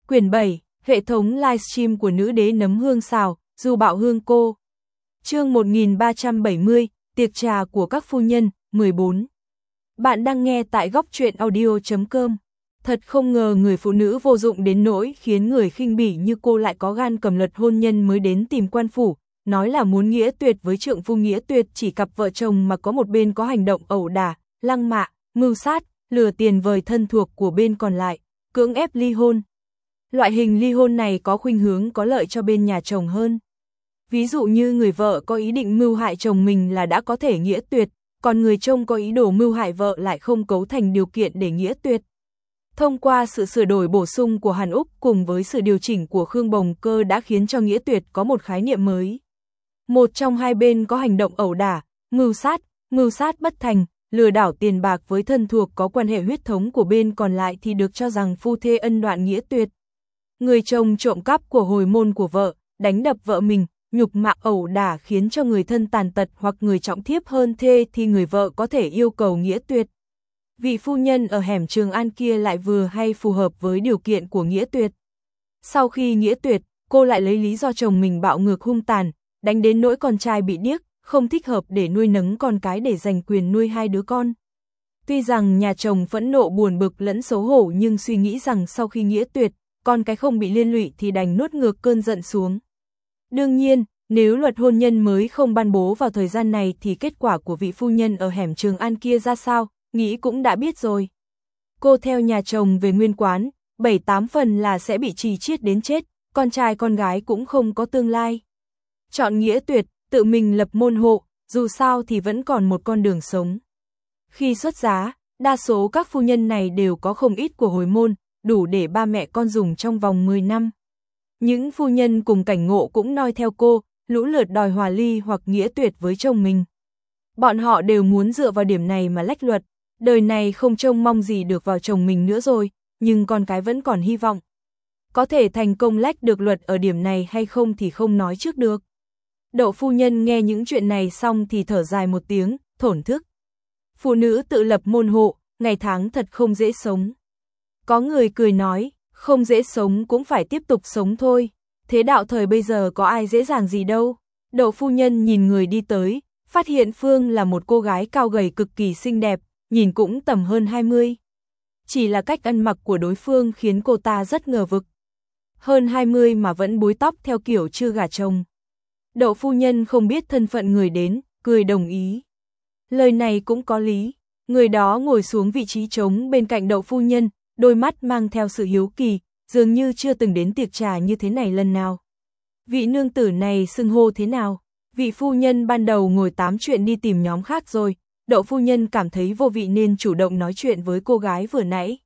Quyển 7, hệ thống livestream của nữ đế nấm hương xào, Du Bạo Hương Cô. Chương 1370, tiệc trà của các phu nhân, 14. Bạn đang nghe tại góc truyện audio.com. Thật không ngờ người phụ nữ vô dụng đến nỗi khiến người khinh bỉ như cô lại có gan cầm luật hôn nhân mới đến tìm quan phủ, nói là muốn nghĩa tuyệt với trượng phu nghĩa tuyệt chỉ cặp vợ chồng mà có một bên có hành động ẩu đả, lăng mạ, mưu sát, lừa tiền vời thân thuộc của bên còn lại, cưỡng ép ly hôn. Loại hình ly hôn này có khuynh hướng có lợi cho bên nhà chồng hơn. Ví dụ như người vợ có ý định mưu hại chồng mình là đã có thể nghĩa tuyệt, còn người chồng có ý đồ mưu hại vợ lại không cấu thành điều kiện để nghĩa tuyệt. Thông qua sự sửa đổi bổ sung của Hàn Úc cùng với sự điều chỉnh của Khương Bồng Cơ đã khiến cho nghĩa tuyệt có một khái niệm mới. Một trong hai bên có hành động ẩu đả, mưu sát bất thành, lừa đảo tiền bạc với thân thuộc có quan hệ huyết thống của bên còn lại thì được cho rằng phu thê ân đoạn nghĩa tuyệt. Người chồng trộm cắp của hồi môn của vợ, đánh đập vợ mình, nhục mạ ẩu đả khiến cho người thân tàn tật hoặc người trọng thiếp hơn thê thì người vợ có thể yêu cầu nghĩa tuyệt. Vị phu nhân ở hẻm Trường An kia lại vừa hay phù hợp với điều kiện của nghĩa tuyệt. Sau khi nghĩa tuyệt, cô lại lấy lý do chồng mình bạo ngược hung tàn, đánh đến nỗi con trai bị điếc, không thích hợp để nuôi nấng con cái để giành quyền nuôi hai đứa con. Tuy rằng nhà chồng phẫn nộ buồn bực lẫn xấu hổ nhưng suy nghĩ rằng sau khi nghĩa tuyệt, con cái không bị liên lụy thì đành nuốt ngược cơn giận xuống. Đương nhiên, nếu luật hôn nhân mới không ban bố vào thời gian này thì kết quả của vị phu nhân ở hẻm Trường An kia ra sao, nghĩ cũng đã biết rồi. Cô theo nhà chồng về nguyên quán, 7-8 phần là sẽ bị trì chiết đến chết, con trai con gái cũng không có tương lai. Chọn nghĩa tuyệt, tự mình lập môn hộ, dù sao thì vẫn còn một con đường sống. Khi xuất giá, đa số các phu nhân này đều có không ít của hồi môn, đủ để ba mẹ con dùng trong vòng 10 năm. Những phu nhân cùng cảnh ngộ cũng noi theo cô, lũ lượt đòi hòa ly hoặc nghĩa tuyệt với chồng mình. Bọn họ đều muốn dựa vào điểm này mà lách luật, đời này không trông mong gì được vào chồng mình nữa rồi, nhưng con cái vẫn còn hy vọng. Có thể thành công lách được luật ở điểm này hay không thì không nói trước được. Đậu phu nhân nghe những chuyện này xong thì thở dài một tiếng, thổn thức. Phụ nữ tự lập môn hộ, ngày tháng thật không dễ sống. Có người cười nói, không dễ sống cũng phải tiếp tục sống thôi, thế đạo thời bây giờ có ai dễ dàng gì đâu. Đậu phu nhân nhìn người đi tới, phát hiện Phương là một cô gái cao gầy cực kỳ xinh đẹp, nhìn cũng tầm hơn 20. Chỉ là cách ăn mặc của đối phương khiến cô ta rất ngờ vực. Hơn 20 mà vẫn búi tóc theo kiểu chưa gả chồng. Đậu phu nhân không biết thân phận người đến, cười đồng ý. Lời này cũng có lý, người đó ngồi xuống vị trí trống bên cạnh đậu phu nhân, đôi mắt mang theo sự hiếu kỳ, dường như chưa từng đến tiệc trà như thế này lần nào. Vị nương tử này xưng hô thế nào? Vị phu nhân ban đầu ngồi tám chuyện đi tìm nhóm khác rồi, đậu phu nhân cảm thấy vô vị nên chủ động nói chuyện với cô gái vừa nãy.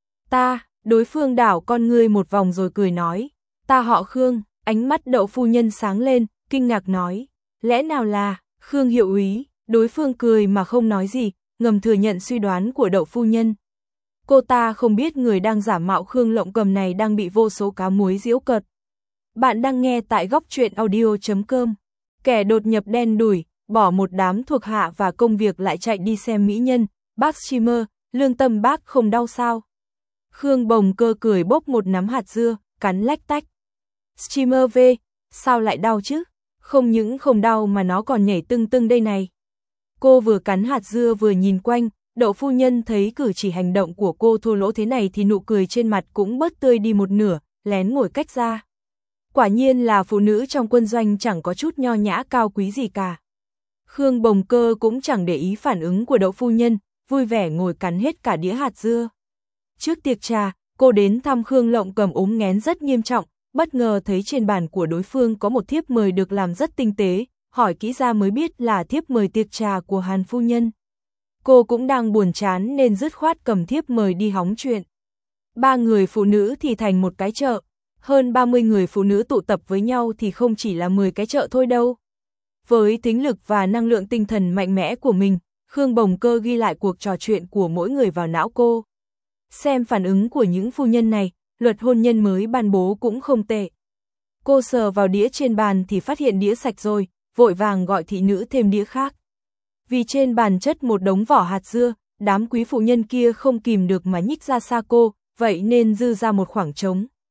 Ta, đối phương đảo con ngươi một vòng rồi cười nói, ta họ Khương, ánh mắt đậu phu nhân sáng lên, kinh ngạc nói, lẽ nào là Khương hiệu úy? Đối phương cười mà không nói gì, ngầm thừa nhận suy đoán của đậu phu nhân. Cô ta không biết người đang giả mạo Khương Lộng Cầm này đang bị vô số cá muối giễu cợt. Bạn đang nghe tại góc truyện audio.com. Kẻ đột nhập đen đủi, bỏ một đám thuộc hạ và công việc lại chạy đi xem mỹ nhân, bác streamer, lương tâm bác không đau sao? Khương Bồng Cơ cười bốc một nắm hạt dưa, cắn lách tách. Streamer V, sao lại đau chứ? Không những không đau mà nó còn nhảy tưng tưng đây này. Cô vừa cắn hạt dưa vừa nhìn quanh, đậu phu nhân thấy cử chỉ hành động của cô thô lỗ thế này thì nụ cười trên mặt cũng bớt tươi đi một nửa, lén ngồi cách ra. Quả nhiên là phụ nữ trong quân doanh chẳng có chút nho nhã cao quý gì cả. Khương Bồng Cơ cũng chẳng để ý phản ứng của đậu phu nhân, vui vẻ ngồi cắn hết cả đĩa hạt dưa. Trước tiệc trà, cô đến thăm Khương Lộng Cầm ốm nghén rất nghiêm trọng, bất ngờ thấy trên bàn của đối phương có một thiếp mời được làm rất tinh tế, hỏi kỹ ra mới biết là thiếp mời tiệc trà của Hàn phu nhân. Cô cũng đang buồn chán nên dứt khoát cầm thiếp mời đi hóng chuyện. 3 người phụ nữ thì thành một cái chợ, hơn 30 người phụ nữ tụ tập với nhau thì không chỉ là 10 cái chợ thôi đâu. Với tính lực và năng lượng tinh thần mạnh mẽ của mình, Khương Bồng Cơ ghi lại cuộc trò chuyện của mỗi người vào não cô. Xem phản ứng của những phu nhân này, luật hôn nhân mới ban bố cũng không tệ. Cô sờ vào đĩa trên bàn thì phát hiện đĩa sạch rồi, vội vàng gọi thị nữ thêm đĩa khác. Vì trên bàn chất một đống vỏ hạt dưa, đám quý phụ nhân kia không kìm được mà nhích ra xa cô, vậy nên dư ra một khoảng trống.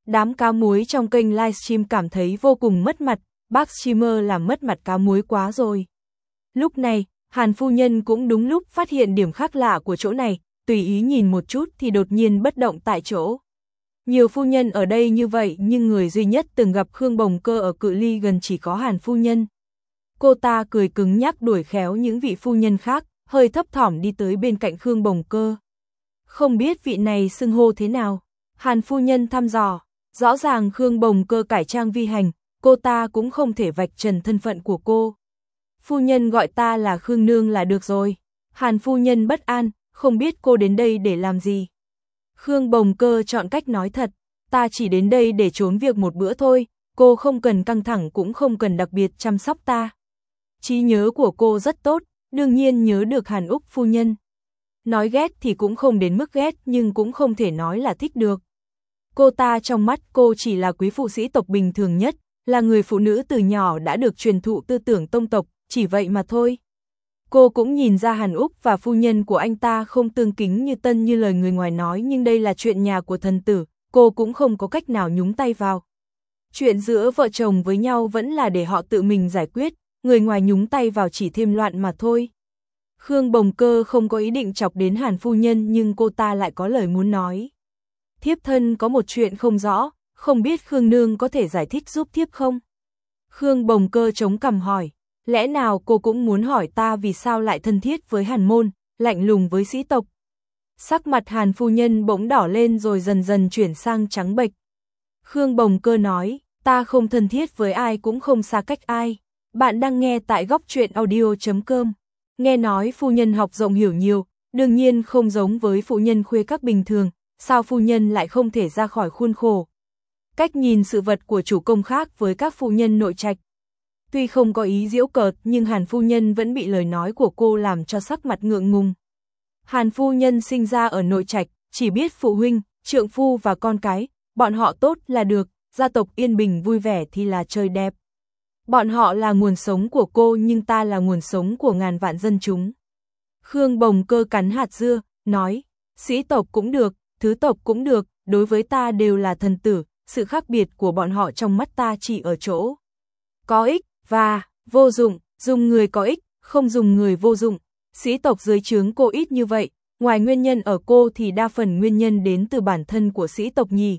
Đám cá muối trong kênh livestream cảm thấy vô cùng mất mặt, bác streamer làm mất mặt cá muối quá rồi. Lúc này, Hàn phu nhân cũng đúng lúc phát hiện điểm khác lạ của chỗ này, tùy ý nhìn một chút thì đột nhiên bất động tại chỗ. Nhiều phu nhân ở đây như vậy nhưng người duy nhất từng gặp Khương Bồng Cơ ở cự ly gần chỉ có Hàn phu nhân. Cô ta cười cứng nhắc đuổi khéo những vị phu nhân khác, hơi thấp thỏm đi tới bên cạnh Khương Bồng Cơ. Không biết vị này xưng hô thế nào? Hàn phu nhân thăm dò, rõ ràng Khương Bồng Cơ cải trang vi hành, cô ta cũng không thể vạch trần thân phận của cô. Phu nhân gọi ta là Khương Nương là được rồi. Hàn phu nhân bất an, không biết cô đến đây để làm gì. Khương Bồng Cơ chọn cách nói thật, ta chỉ đến đây để trốn việc một bữa thôi, cô không cần căng thẳng cũng không cần đặc biệt chăm sóc ta. Trí nhớ của cô rất tốt, đương nhiên nhớ được Hàn Úc phu nhân. Nói ghét thì cũng không đến mức ghét nhưng cũng không thể nói là thích được. Cô ta trong mắt cô chỉ là quý phụ sĩ tộc bình thường nhất, là người phụ nữ từ nhỏ đã được truyền thụ tư tưởng tông tộc, chỉ vậy mà thôi. Cô cũng nhìn ra Hàn Úc và phu nhân của anh ta không tương kính như tân như lời người ngoài nói nhưng đây là chuyện nhà của thần tử, cô cũng không có cách nào nhúng tay vào. Chuyện giữa vợ chồng với nhau vẫn là để họ tự mình giải quyết, người ngoài nhúng tay vào chỉ thêm loạn mà thôi. Khương Bồng Cơ không có ý định chọc đến Hàn phu nhân nhưng cô ta lại có lời muốn nói. Thiếp thân có một chuyện không rõ, không biết Khương Nương có thể giải thích giúp thiếp không? Khương Bồng Cơ chống cằm hỏi, lẽ nào cô cũng muốn hỏi ta vì sao lại thân thiết với Hàn môn, lạnh lùng với sĩ tộc? Sắc mặt Hàn phu nhân bỗng đỏ lên rồi dần dần chuyển sang trắng bệch. Khương Bồng Cơ nói, ta không thân thiết với ai cũng không xa cách ai. Bạn đang nghe tại góc truyện audio.com. Nghe nói phu nhân học rộng hiểu nhiều, đương nhiên không giống với phụ nhân khuê các bình thường, sao phu nhân lại không thể ra khỏi khuôn khổ. Cách nhìn sự vật của chủ công khác với các phu nhân nội trạch. Tuy không có ý giễu cợt nhưng Hàn phu nhân vẫn bị lời nói của cô làm cho sắc mặt ngượng ngùng. Hàn phu nhân sinh ra ở nội trạch, chỉ biết phụ huynh, trượng phu và con cái, bọn họ tốt là được, gia tộc yên bình vui vẻ thì là trời đẹp. Bọn họ là nguồn sống của cô nhưng ta là nguồn sống của ngàn vạn dân chúng. Khương Bồng Cơ cắn hạt dưa, nói, sĩ tộc cũng được, thứ tộc cũng được, đối với ta đều là thần tử, sự khác biệt của bọn họ trong mắt ta chỉ ở chỗ có ích và vô dụng, dùng người có ích, không dùng người vô dụng. Sĩ tộc dưới trướng cô ít như vậy, ngoài nguyên nhân ở cô thì đa phần nguyên nhân đến từ bản thân của sĩ tộc nhỉ.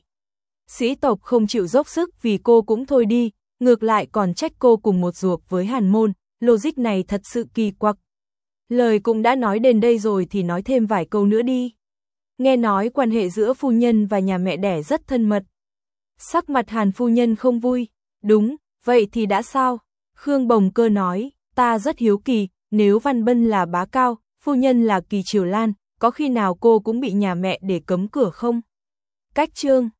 Sĩ tộc không chịu dốc sức vì cô cũng thôi đi, ngược lại còn trách cô cùng một ruột với Hàn môn, logic này thật sự kỳ quặc. Lời cũng đã nói đến đây rồi thì nói thêm vài câu nữa đi. Nghe nói quan hệ giữa phu nhân và nhà mẹ đẻ rất thân mật. Sắc mặt Hàn phu nhân không vui, đúng, vậy thì đã sao? Khương Bồng Cơ nói, ta rất hiếu kỳ, nếu Văn Bân là bá cao, phu nhân là Kỳ Triều Lan, có khi nào cô cũng bị nhà mẹ để cấm cửa không? Cách chương